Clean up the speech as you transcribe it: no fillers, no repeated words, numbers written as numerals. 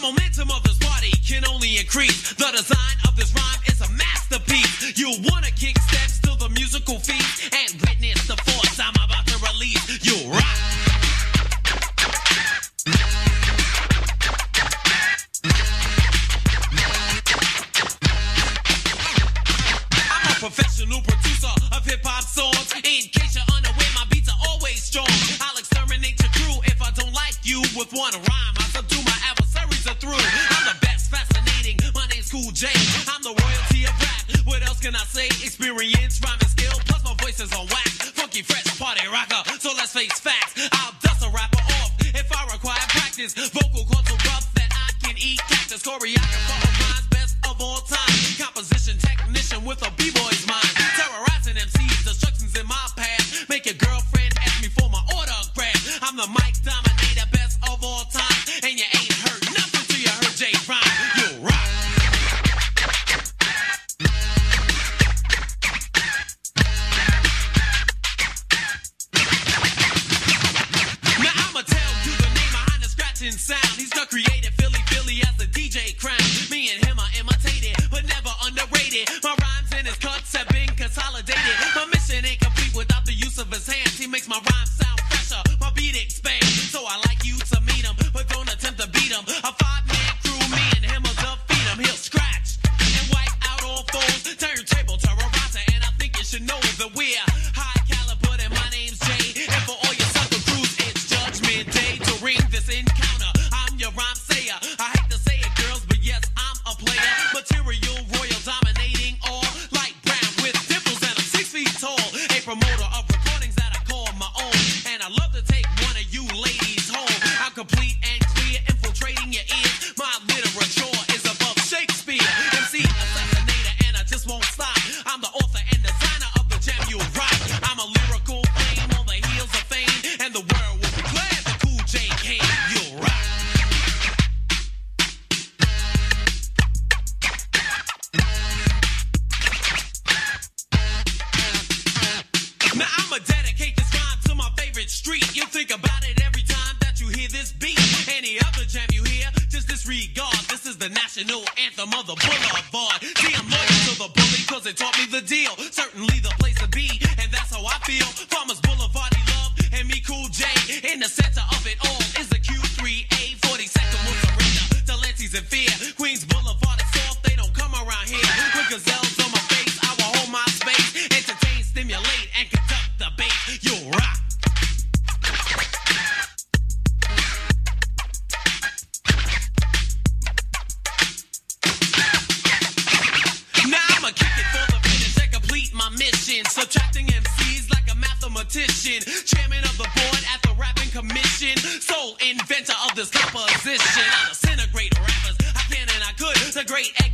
momentum of this party can only increase. The design of this rhyme is a masterpiece. You wanna kick steps to the musical feet and witness the force I'm about to release. You rock. I'm a professional producer of hip-hop songs. In case you're unaware, my beats are always strong. I'll exterminate your crew if I don't like you with one rhyme. I subdue my adversaries are through. I'm the best, fascinating. My name's Cool J. I'm the royalty of rap. What else can I say? Experience, rhyming skill, plus my voice is on wax. Funky, fresh, party rocker. So let's face facts. I'll dust a rapper off if I require practice. Vocal cords so rough that I can eat cactus. Choreographer of rhymes, best of all time. Composition technician with a b-boy's mind. Terrorizing MCs, destructions in my path. Make your girlfriend ask me for my autograph. I'm the mic dominator, best of all time. And you ain't heard nothing till you heard J rhyme. You rock. Now I'ma tell you the name behind the scratching sound. He's the creative Philly as the DJ crown. Me and him are imitated, but never underrated. My rhymes and his cuts have been consolidated. My mission ain't complete without the use of his hands. He makes my rhymes sound fresher, my beat expands. So I like you to meet him, but don't attempt to beat him. A 5-man crew, me and him will defeat him. He'll scratch and wipe out all foes. Turntable terrorizer, and I think you should know that we're high caliber and my name's Jay. And for all your sucker crews, it's Judgment Day. During this encounter, I'm your rhyme sayer. I hate to say it, girls, but yes, I'm a player. Material, royal, dominating all. Light brown with dimples and I'm 6 feet tall. A promoter of recordings that I call my own. And I love to take one of you ladies home. I'm complete and clear, infiltrating your ears. My literature is above Shakespeare. MC assassinator, and I just won't stop. I'm the author and designer of the jam you rock. I'm a lyrical flame on the heels of fame, and the world will be glad that Cool J came. You rock. Now I'ma dedicate this rhyme to my favorite street. You think about it every time that you hear this beat. Any other jam you hear, just disregard. This is the national anthem of the boulevard. See, I'm loyal to the bully cause it taught me the deal. Certainly the place to be, and that's how I feel. Farmers Boulevard, he love, and me Cool J. In the center of it all is the Q3A. 42nd will surrender to Lancey's and fear. Queens Boulevard is soft, they don't come around here. With gazelles on my face, I will hold my space. Entertain, stimulate, and conduct the bass. You rock. Now I'ma kick it for the finish and complete my mission. Subtracting MCs like a mathematician. Chairman of the board at the rapping commission. Sole inventor of this composition. I disintegrate rappers, I can and I could. The great